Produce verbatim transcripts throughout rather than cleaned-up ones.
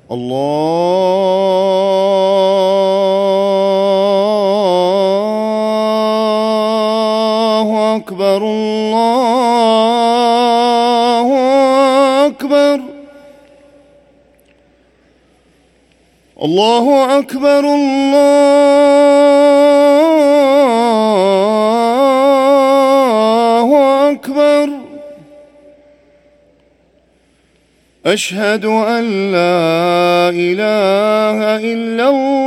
الله أكبر الله أكبر الله أكبر الله أكبر. أشهد أن لا إله إلا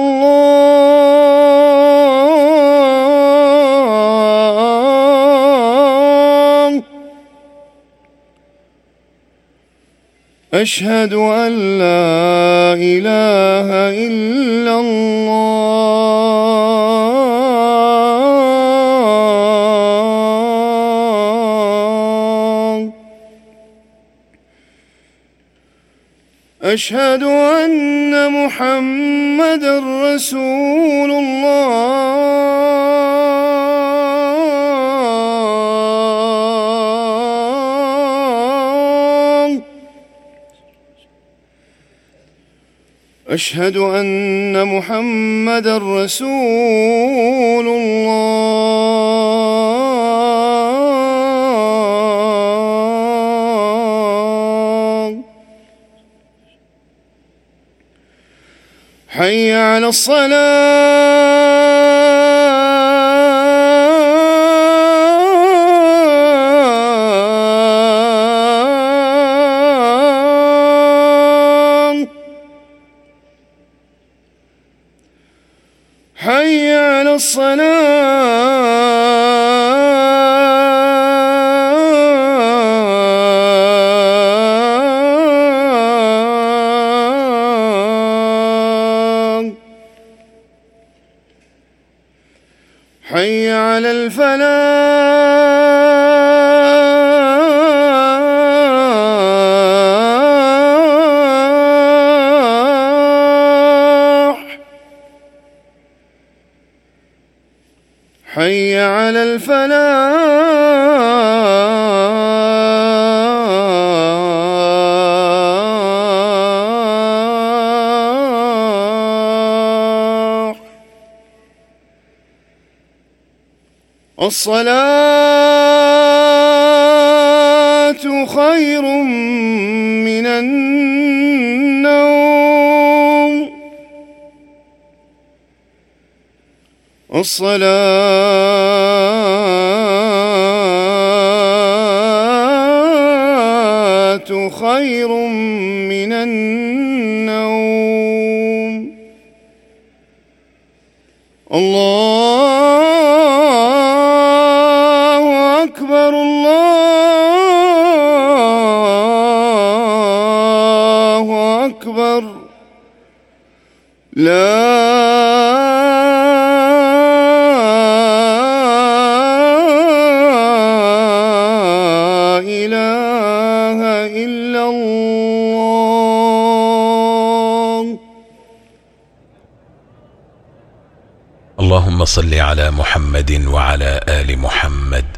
الله. أشهد أن لا إله إلا الله. أشهد أن محمدًا رسول الله. أشهد أن محمدًا رسول الله. حي على الصلاة. حي على الصلاة. حي على الفلاح. حي على الفلاح. الصلاة خير من النوم. الصلاة خير من النوم. الله أكبر الله أكبر. لا إله إلا الله. اللهم صل على محمد وعلى آل محمد